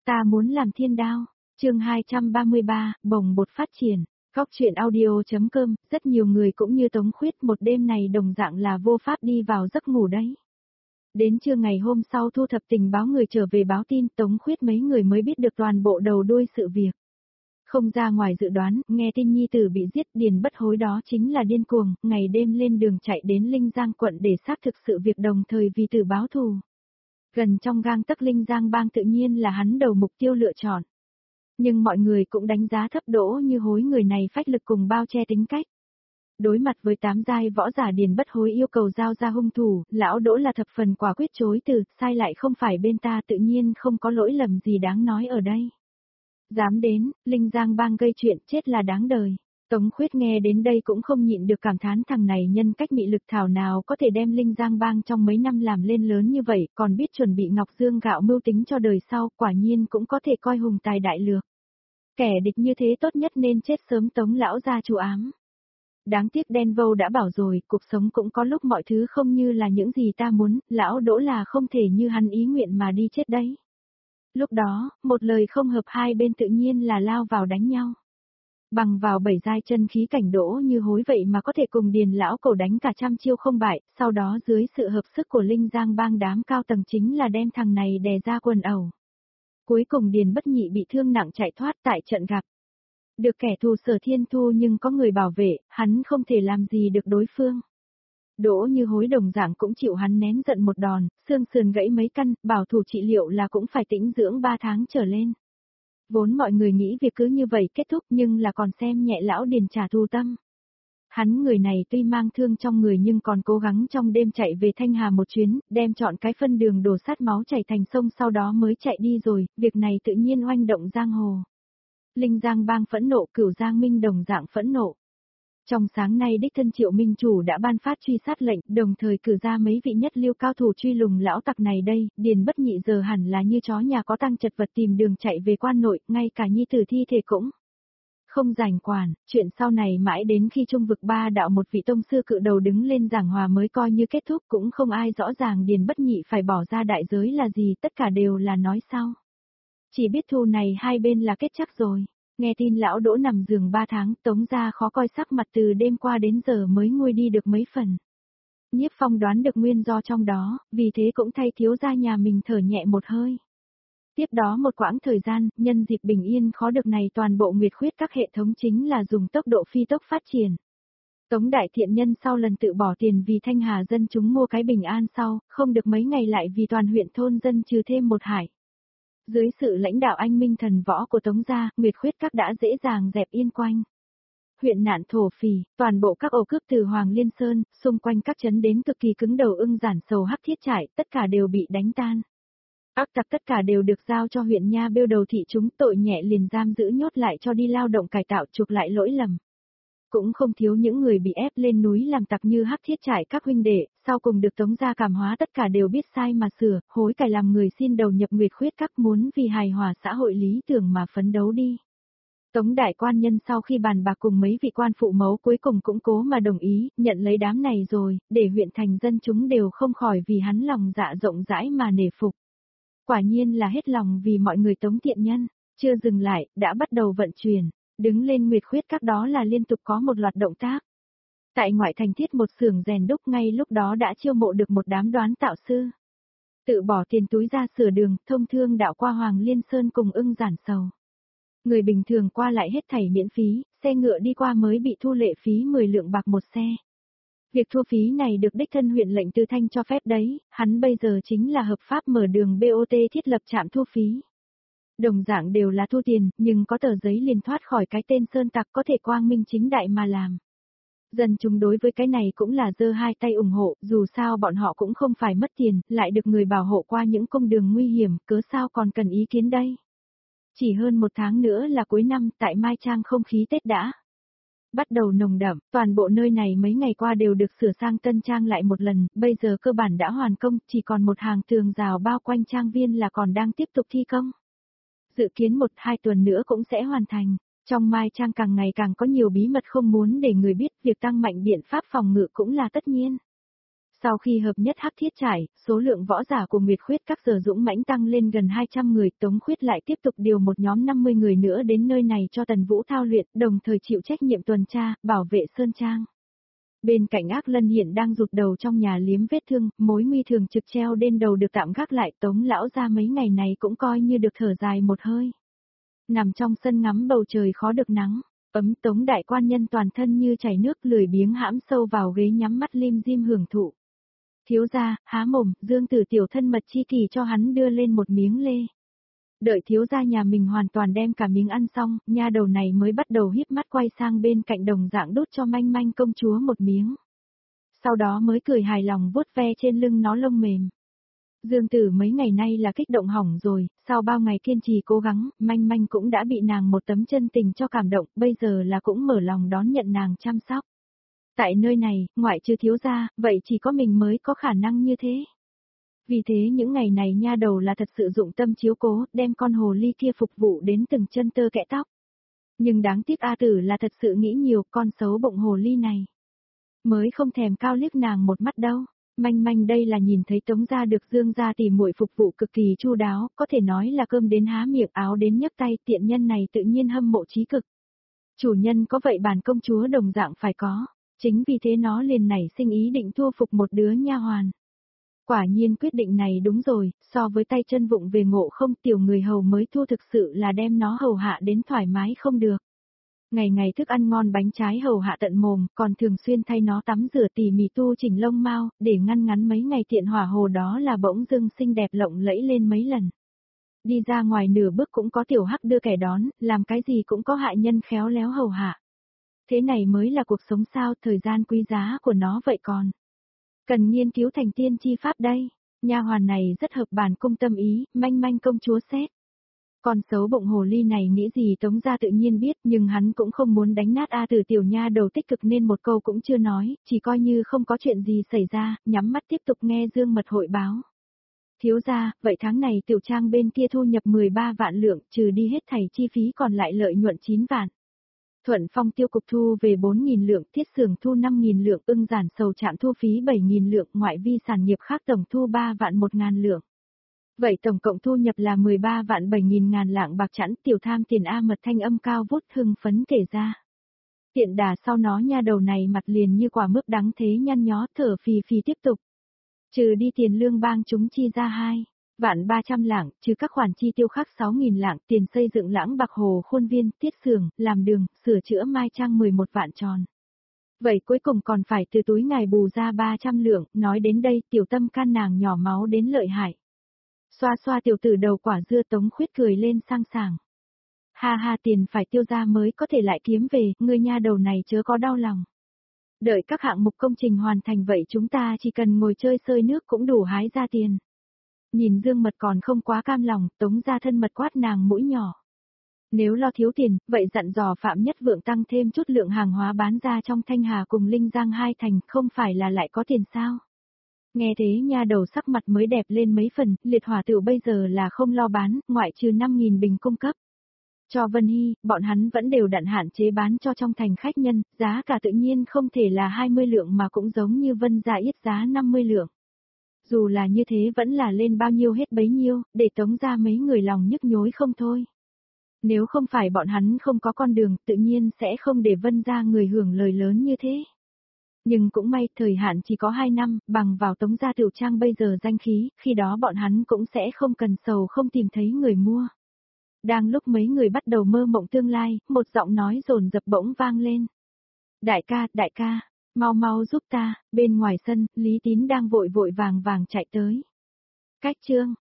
Ta muốn làm thiên đao. Chương 233, bồng bột phát triển. Góc truyện audio.com, rất nhiều người cũng như Tống Khuyết một đêm này đồng dạng là vô pháp đi vào giấc ngủ đấy. Đến trưa ngày hôm sau thu thập tình báo người trở về báo tin, Tống Khuyết mấy người mới biết được toàn bộ đầu đuôi sự việc. Không ra ngoài dự đoán, nghe tin nhi tử bị giết, Điền Bất Hối đó chính là điên cuồng, ngày đêm lên đường chạy đến Linh Giang quận để xác thực sự việc, đồng thời vì tử báo thù. Gần trong gang tấc Linh Giang bang tự nhiên là hắn đầu mục tiêu lựa chọn. Nhưng mọi người cũng đánh giá thấp Đỗ Như Hối người này phách lực cùng bao che tính cách. Đối mặt với 8 giai võ giả, Điền Bất Hối yêu cầu giao ra hung thủ, lão Đỗ là thập phần quả quyết chối từ, sai lại không phải bên ta, tự nhiên không có lỗi lầm gì đáng nói ở đây. Dám đến, Linh Giang bang gây chuyện, chết là đáng đời. Tống Khuyết nghe đến đây cũng không nhịn được cảm thán, thằng này nhân cách mị lực thảo nào có thể đem Linh Giang bang trong mấy năm làm lên lớn như vậy, còn biết chuẩn bị ngọc dương gạo mưu tính cho đời sau, quả nhiên cũng có thể coi hùng tài đại lược. Kẻ địch như thế tốt nhất nên chết sớm, Tống lão gia chủ ám. Đáng tiếc Đen Vâu đã bảo rồi, cuộc sống cũng có lúc mọi thứ không như là những gì ta muốn, lão Đỗ là không thể như hắn ý nguyện mà đi chết đấy. Lúc đó, một lời không hợp, hai bên tự nhiên là lao vào đánh nhau. Bằng vào 7 giai chân khí cảnh, Đỗ Như Hối vậy mà có thể cùng Điền lão cổ đánh cả trăm chiêu không bại, sau đó dưới sự hợp sức của Linh Giang bang đám cao tầng chính là đem thằng này đè ra quần ẩu. Cuối cùng Điền Bất Nhị bị thương nặng chạy thoát tại trận gặp. Được kẻ thù Sở Thiên Thu nhưng có người bảo vệ, hắn không thể làm gì được đối phương. Đỗ Như Hối đồng dạng cũng chịu hắn nén giận một đòn, xương sườn gãy mấy căn, bảo thủ trị liệu là cũng phải tĩnh dưỡng 3 tháng trở lên. Vốn mọi người nghĩ việc cứ như vậy kết thúc, nhưng là còn xem nhẹ lão Điền trả thù tâm. Hắn người này tuy mang thương trong người nhưng còn cố gắng trong đêm chạy về Thanh Hà một chuyến, đem chọn cái phân đường đổ sát máu chảy thành sông, sau đó mới chạy đi rồi, việc này tự nhiên oanh động giang hồ. Linh Giang bang phẫn nộ, Cửu Giang Minh đồng dạng phẫn nộ. Trong sáng nay đích thân Triệu Minh chủ đã ban phát truy sát lệnh, đồng thời cử ra mấy vị nhất lưu cao thủ truy lùng lão tặc này đây, Điền Bất Nhị giờ hẳn là như chó nhà có tang chật vật tìm đường chạy về quan nội, ngay cả nhi tử thi thể cũng không rảnh quản. Chuyện sau này mãi đến khi Trung vực 3 đạo một vị tông sư cự đầu đứng lên giảng hòa mới coi như kết thúc, cũng không ai rõ ràng Điền Bất Nhị phải bỏ ra đại giới là gì, tất cả đều là nói sau. Chỉ biết thù này hai bên là kết chắc rồi. Nghe tin lão Đỗ nằm giường 3 tháng, Tống gia khó coi sắc mặt, từ đêm qua đến giờ mới nguôi đi được mấy phần. Nhiếp Phong đoán được nguyên do trong đó, vì thế cũng thay thiếu gia nhà mình thở nhẹ một hơi. Tiếp đó một quãng thời gian, nhân dịp bình yên khó được này, toàn bộ Nguyệt Khuyết các hệ thống chính là dùng tốc độ phi tốc phát triển. Tống đại thiện nhân sau lần tự bỏ tiền vì Thanh Hà dân chúng mua cái bình an sau, không được mấy ngày lại vì toàn huyện thôn dân trừ thêm một hải. Dưới sự lãnh đạo anh minh thần võ của Tống gia, Nguyệt Khuyết các đã dễ dàng dẹp yên quanh. Huyện nạn thổ phỉ, toàn bộ các ổ cướp từ Hoàng Liên Sơn, xung quanh các trấn đến cực kỳ cứng đầu Ưng Giản Sầu Hắc Thiết Trại, tất cả đều bị đánh tan. Ác tặc tất cả đều được giao cho huyện nha bêu đầu thị chúng, tội nhẹ liền giam giữ nhốt lại cho đi lao động cải tạo, chuộc lại lỗi lầm. Cũng không thiếu những người bị ép lên núi làm tặc như Hắc Thiết Trại các huynh đệ, sau cùng được Tống gia cảm hóa, tất cả đều biết sai mà sửa, hối cải làm người xin đầu nhập Nguyệt Khuyết các, muốn vì hài hòa xã hội lý tưởng mà phấn đấu đi. Tống đại quan nhân sau khi bàn bạc cùng mấy vị quan phụ mẫu cuối cùng cũng cố mà đồng ý, nhận lấy đám này rồi, để huyện thành dân chúng đều không khỏi vì hắn lòng dạ rộng rãi mà nể phục. Quả nhiên là hết lòng vì mọi người Tống thiện nhân, chưa dừng lại, đã bắt đầu vận chuyển. Đứng lên Nguyệt Khuyết các đó là liên tục có một loạt động tác. Tại ngoại thành thiết một xưởng rèn đúc, ngay lúc đó đã chiêu mộ được một đám đoán tạo sư. Tự bỏ tiền túi ra sửa đường, thông thương đạo qua Hoàng Liên Sơn cùng Ưng Giản Sầu. Người bình thường qua lại hết thảy miễn phí, xe ngựa đi qua mới bị thu lệ phí 10 lượng bạc một xe. Việc thu phí này được đích thân huyện lệnh Từ Thanh cho phép đấy, hắn bây giờ chính là hợp pháp mở đường BOT thiết lập trạm thu phí. Đồng dạng đều là thu tiền, nhưng có tờ giấy liền thoát khỏi cái tên sơn tặc, có thể quang minh chính đại mà làm. Dân chúng đối với cái này cũng là giơ hai tay ủng hộ, dù sao bọn họ cũng không phải mất tiền, lại được người bảo hộ qua những cung đường nguy hiểm, cớ sao còn cần ý kiến đây. Chỉ hơn 1 tháng nữa là cuối năm, tại Mai Trang không khí Tết đã bắt đầu nồng đậm, toàn bộ nơi này mấy ngày qua đều được sửa sang tân trang lại một lần, bây giờ cơ bản đã hoàn công, chỉ còn một hàng tường rào bao quanh trang viên là còn đang tiếp tục thi công. Dự kiến 1-2 tuần nữa cũng sẽ hoàn thành. Trong Mai Trang càng ngày càng có nhiều bí mật không muốn để người biết, việc tăng mạnh biện pháp phòng ngự cũng là tất nhiên. Sau khi hợp nhất Hắc Thiết Trải, số lượng võ giả của Nguyệt Khuyết các giờ dũng mãnh tăng lên gần 200 người, Tống Khuyết lại tiếp tục điều một nhóm 50 người nữa đến nơi này cho Tần Vũ thao luyện, đồng thời chịu trách nhiệm tuần tra, bảo vệ Sơn Trang. Bên cạnh Ác Lân hiện đang rụt đầu trong nhà liếm vết thương, mối nguy thường trực treo lên đầu được tạm gác lại, Tống lão gia mấy ngày này cũng coi như được thở dài một hơi. Nằm trong sân ngắm bầu trời khó được nắng, Tống đại quan nhân toàn thân như chảy nước lười biếng hãm sâu vào ghế nhắm mắt lim dim hưởng thụ. Thiếu gia, há mồm, Dương Tử tiểu thân mật chi kỳ cho hắn đưa lên một miếng lê. Đợi thiếu gia nhà mình hoàn toàn đem cả miếng ăn xong, nha đầu này mới bắt đầu híp mắt quay sang bên cạnh đồng dạng đút cho manh manh công chúa một miếng. Sau đó mới cười hài lòng vuốt ve trên lưng nó lông mềm. Dương Tử mấy ngày nay là kích động hỏng rồi, sau bao ngày kiên trì cố gắng, manh manh cũng đã bị nàng một tấm chân tình cho cảm động, bây giờ là cũng mở lòng đón nhận nàng chăm sóc. Tại nơi này, ngoại trừ thiếu gia, vậy chỉ có mình mới có khả năng như thế. Vì thế những ngày này nha đầu là thật sự dụng tâm chiếu cố, đem con hồ ly kia phục vụ đến từng chân tơ kẽ tóc. Nhưng đáng tiếc A Tử là thật sự nghĩ nhiều, con xấu bụng hồ ly này. Mới không thèm cao liếc nàng một mắt đâu. Manh manh đây là nhìn thấy Tống gia được Dương gia tỉ muội phục vụ cực kỳ chu đáo, có thể nói là cơm đến há miệng áo đến nhấc tay, tiện nhân này tự nhiên hâm mộ chí cực. Chủ nhân có vậy bản công chúa đồng dạng phải có, chính vì thế nó liền nảy sinh ý định thu phục một đứa nha hoàn. Quả nhiên quyết định này đúng rồi, so với tay chân vụng về Ngộ Không, tiểu người hầu mới thu thực sự là đem nó hầu hạ đến thoải mái không được. Ngày ngày thức ăn ngon bánh trái hầu hạ tận mồm, còn thường xuyên thay nó tắm rửa tỉ mỉ tu chỉnh lông mao, để ngăn ngắn mấy ngày tiện hỏa hồ đó là bỗng dưng xinh đẹp lộng lẫy lên mấy lần. Đi ra ngoài nửa bước cũng có tiểu hắc đưa kẻ đón, làm cái gì cũng có hạ nhân khéo léo hầu hạ. Thế này mới là cuộc sống sao, thời gian quý giá của nó vậy còn. Cần nghiên cứu thành tiên chi pháp đây, nha hoàn này rất hợp bản cung tâm ý, manh manh công chúa xét. Con xấu bụng hồ ly này nghĩ gì Tống gia tự nhiên biết, nhưng hắn cũng không muốn đánh nát A Tử tiểu nha đầu tích cực nên một câu cũng chưa nói, chỉ coi như không có chuyện gì xảy ra, nhắm mắt tiếp tục nghe Dương Mật hội báo. Thiếu gia, vậy tháng này tiểu trang bên kia thu nhập 13 vạn lượng, trừ đi hết thảy chi phí còn lại lợi nhuận 9 vạn. Thuận Phong tiêu cục thu về 4.000 lượng, Thiết Xưởng thu 5.000 lượng, Ưng Giản Sầu Trạm thu phí 7.000 lượng, ngoại vi sản nghiệp khác tổng thu 3 vạn 1.000 lượng. Vậy tổng cộng thu nhập là 13 vạn 7.000 ngàn lạng bạc chẵn, tiểu tham tiền A Mật thanh âm cao vút hưng phấn kể ra. Tiện đà sau nó nha đầu này mặt liền như quả mướp đắng thế nhăn nhó thở phì phì tiếp tục. Trừ đi tiền lương bang chúng chi ra 2 vạn 300 lạng, trừ các khoản chi tiêu khác 6.000 lạng, tiền xây dựng Lãng Bạc Hồ khuôn viên, Tiết Xưởng, làm đường, sửa chữa Mai Trang 11 vạn tròn. Vậy cuối cùng còn phải từ túi ngài bù ra 300 lượng, nói đến đây tiểu tâm can nàng nhỏ máu đến lợi hại. Xoa xoa tiểu tử đầu quả dưa Tống Khuyết cười lên sang sảng. Ha ha, tiền phải tiêu ra mới có thể lại kiếm về, ngươi nha đầu này chớ có đau lòng. Đợi các hạng mục công trình hoàn thành vậy chúng ta chỉ cần ngồi chơi sơi nước cũng đủ hái ra tiền. Nhìn Dương Mật còn không quá cam lòng, Tống gia thân mật quát nàng mũi nhỏ. Nếu lo thiếu tiền, vậy dặn dò Phạm Nhất Vượng tăng thêm chút lượng hàng hóa bán ra trong Thanh Hà cùng Linh Giang hai thành, không phải là lại có tiền sao? Nghe thế nha đầu sắc mặt mới đẹp lên mấy phần, liệt hỏa tựu bây giờ là không lo bán, ngoại trừ 5.000 bình cung cấp. Cho Vân Hy, bọn hắn vẫn đều đặn hạn chế bán cho trong thành khách nhân, giá cả tự nhiên không thể là 20 lượng mà cũng giống như Vân gia yết giá 50 lượng. Dù là như thế vẫn là lên bao nhiêu hết bấy nhiêu, để Tống ra mấy người lòng nhức nhối không thôi. Nếu không phải bọn hắn không có con đường, tự nhiên sẽ không để Vân gia người hưởng lời lớn như thế. Nhưng cũng may, thời hạn chỉ có 2 năm, bằng vào Tống gia tiểu trang bây giờ danh khí, khi đó bọn hắn cũng sẽ không cần sầu không tìm thấy người mua. Đang lúc mấy người bắt đầu mơ mộng tương lai, một giọng nói dồn dập bỗng vang lên. Đại ca, mau mau giúp ta, bên ngoài sân, Lý Tín đang vội vàng chạy tới. Cách chương